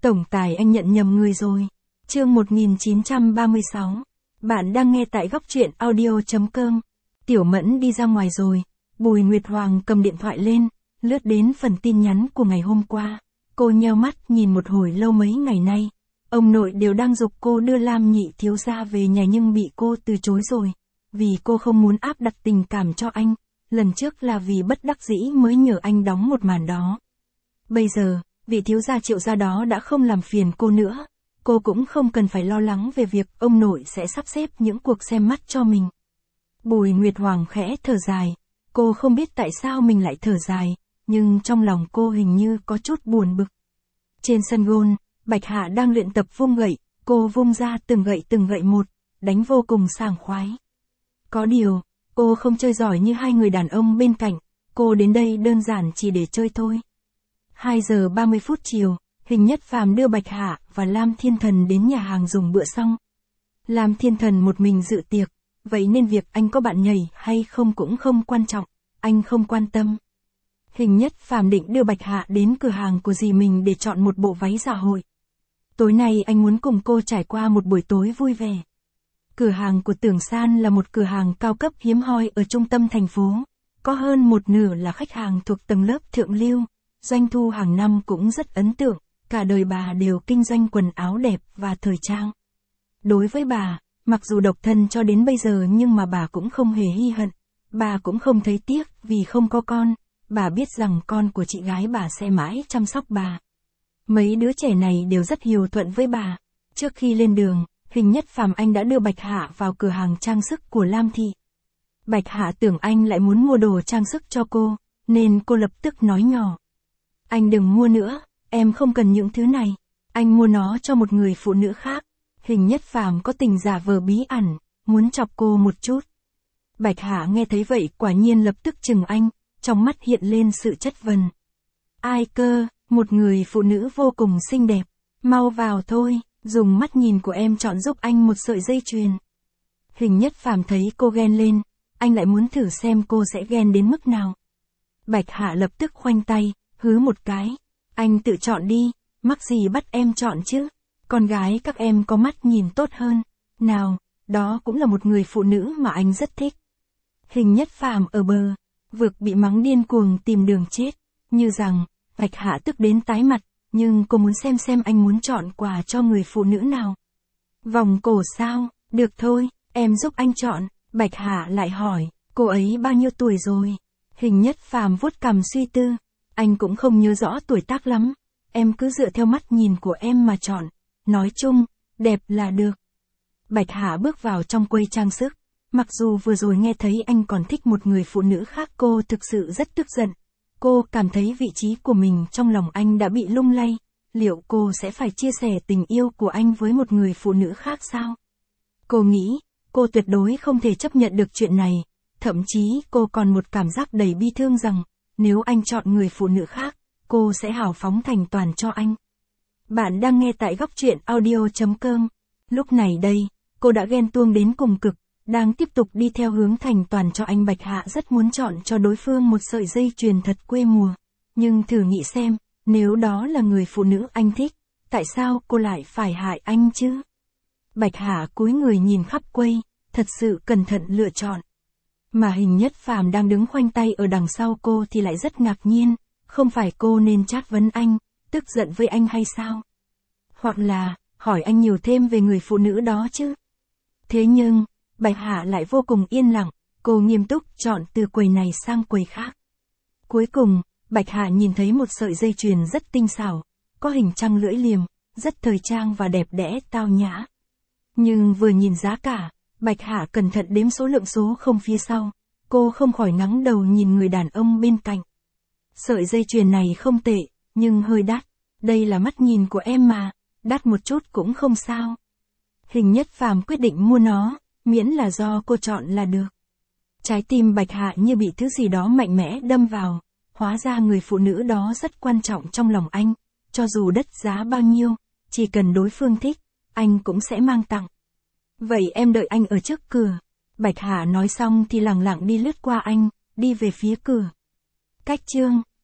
Tổng tài anh nhận nhầm người rồi. Chương 1936. Bạn đang nghe tại góc truyện audio.com. Tiểu Mẫn đi ra ngoài rồi. Bùi Nguyệt Hoàng cầm điện thoại lên, lướt đến phần tin nhắn của ngày hôm qua. Cô nheo mắt nhìn một hồi lâu mấy ngày nay. Ông nội đều đang giục cô đưa Lam nhị thiếu gia về nhà nhưng bị cô từ chối rồi. Vì cô không muốn áp đặt tình cảm cho anh. Lần trước là vì bất đắc dĩ mới nhờ anh đóng một màn đó. Bây giờ, vị thiếu gia Triệu gia đó đã không làm phiền cô nữa. Cô cũng không cần phải lo lắng về việc ông nội sẽ sắp xếp những cuộc xem mắt cho mình. Bùi Nguyệt Hoàng khẽ thở dài. Cô không biết tại sao mình lại thở dài, nhưng trong lòng cô hình như có chút buồn bực. Trên sân gôn, Bạch Hạ đang luyện tập vung gậy, cô vung ra từng gậy một, đánh vô cùng sảng khoái. Có điều, cô không chơi giỏi như hai người đàn ông bên cạnh, cô đến đây đơn giản chỉ để chơi thôi. 2 giờ 30 phút chiều, Hình Nhất Phàm đưa Bạch Hạ và Lam Thiên Thần đến nhà hàng dùng bữa xong. Lam Thiên Thần một mình dự tiệc, vậy nên việc anh có bạn nhảy hay không cũng không quan trọng, anh không quan tâm. Hình Nhất Phàm định đưa Bạch Hạ đến cửa hàng của dì mình để chọn một bộ váy dạ hội. Tối nay anh muốn cùng cô trải qua một buổi tối vui vẻ. Cửa hàng của Tưởng San là một cửa hàng cao cấp hiếm hoi ở trung tâm thành phố, có hơn một nửa là khách hàng thuộc tầng lớp thượng lưu, doanh thu hàng năm cũng rất ấn tượng, cả đời bà đều kinh doanh quần áo đẹp và thời trang. Đối với bà, mặc dù độc thân cho đến bây giờ nhưng mà bà cũng không hề hy hận, bà cũng không thấy tiếc vì không có con, bà biết rằng con của chị gái bà sẽ mãi chăm sóc bà. Mấy đứa trẻ này đều rất hiếu thuận với bà. Trước khi lên đường, Hình Nhất Phàm anh đã đưa Bạch Hạ vào cửa hàng trang sức của Lam thị. Bạch Hạ tưởng anh lại muốn mua đồ trang sức cho cô, nên cô lập tức nói nhỏ. Anh đừng mua nữa, em không cần những thứ này, anh mua nó cho một người phụ nữ khác. Hình Nhất Phàm có tình giả vờ bí ẩn, muốn chọc cô một chút. Bạch Hạ nghe thấy vậy quả nhiên lập tức chừng anh, trong mắt hiện lên sự chất vấn. Ai cơ, một người phụ nữ vô cùng xinh đẹp, mau vào thôi, dùng mắt nhìn của em chọn giúp anh một sợi dây chuyền. Hình Nhất Phàm thấy cô ghen lên, anh lại muốn thử xem cô sẽ ghen đến mức nào. Bạch Hạ lập tức khoanh tay, hứ một cái, anh tự chọn đi, mắc gì bắt em chọn chứ, con gái các em có mắt nhìn tốt hơn, nào, đó cũng là một người phụ nữ mà anh rất thích. Hình Nhất Phàm ở bờ vực bị mắng điên cuồng tìm đường chết, như rằng, Bạch Hạ tức đến tái mặt, nhưng cô muốn xem anh muốn chọn quà cho người phụ nữ nào. Vòng cổ sao, được thôi, em giúp anh chọn. Bạch Hạ lại hỏi, cô ấy bao nhiêu tuổi rồi? Hình Nhất Phàm vuốt cằm suy tư, anh cũng không nhớ rõ tuổi tác lắm, em cứ dựa theo mắt nhìn của em mà chọn, nói chung, đẹp là được. Bạch Hạ bước vào trong quầy trang sức, mặc dù vừa rồi nghe thấy anh còn thích một người phụ nữ khác cô thực sự rất tức giận. Cô cảm thấy vị trí của mình trong lòng anh đã bị lung lay, liệu cô sẽ phải chia sẻ tình yêu của anh với một người phụ nữ khác sao? Cô nghĩ, cô tuyệt đối không thể chấp nhận được chuyện này, thậm chí cô còn một cảm giác đầy bi thương rằng, nếu anh chọn người phụ nữ khác, cô sẽ hào phóng thành toàn cho anh. Bạn đang nghe tại góc truyện audio.com. Lúc này đây, cô đã ghen tuông đến cùng cực, đang tiếp tục đi theo hướng thành toàn cho anh. Bạch Hạ rất muốn chọn cho đối phương một sợi dây chuyền thật quê mùa. Nhưng thử nghĩ xem, nếu đó là người phụ nữ anh thích, tại sao cô lại phải hại anh chứ? Bạch Hạ cúi người nhìn khắp quầy, thật sự cẩn thận lựa chọn. Mà Hình Nhất Phàm đang đứng khoanh tay ở đằng sau cô thì lại rất ngạc nhiên, không phải cô nên trách vấn anh, tức giận với anh hay sao? Hoặc là, hỏi anh nhiều thêm về người phụ nữ đó chứ? Thế nhưng, Bạch Hạ lại vô cùng yên lặng, cô nghiêm túc chọn từ quầy này sang quầy khác. Cuối cùng, Bạch Hạ nhìn thấy một sợi dây chuyền rất tinh xảo, có hình trăng lưỡi liềm, rất thời trang và đẹp đẽ tao nhã. Nhưng vừa nhìn giá cả, Bạch Hạ cẩn thận đếm số lượng số không phía sau, cô không khỏi ngẩng đầu nhìn người đàn ông bên cạnh. Sợi dây chuyền này không tệ, nhưng hơi đắt, đây là mắt nhìn của em mà, đắt một chút cũng không sao. Hình Nhất Phàm quyết định mua nó, miễn là do cô chọn là được. Trái tim Bạch Hạ như bị thứ gì đó mạnh mẽ đâm vào, hóa ra người phụ nữ đó rất quan trọng trong lòng anh, cho dù đắt giá bao nhiêu, chỉ cần đối phương thích, anh cũng sẽ mang tặng. Vậy em đợi anh ở trước cửa. Bạch Hạ nói xong thì lẳng lặng đi lướt qua anh, đi về phía cửa. Cách chương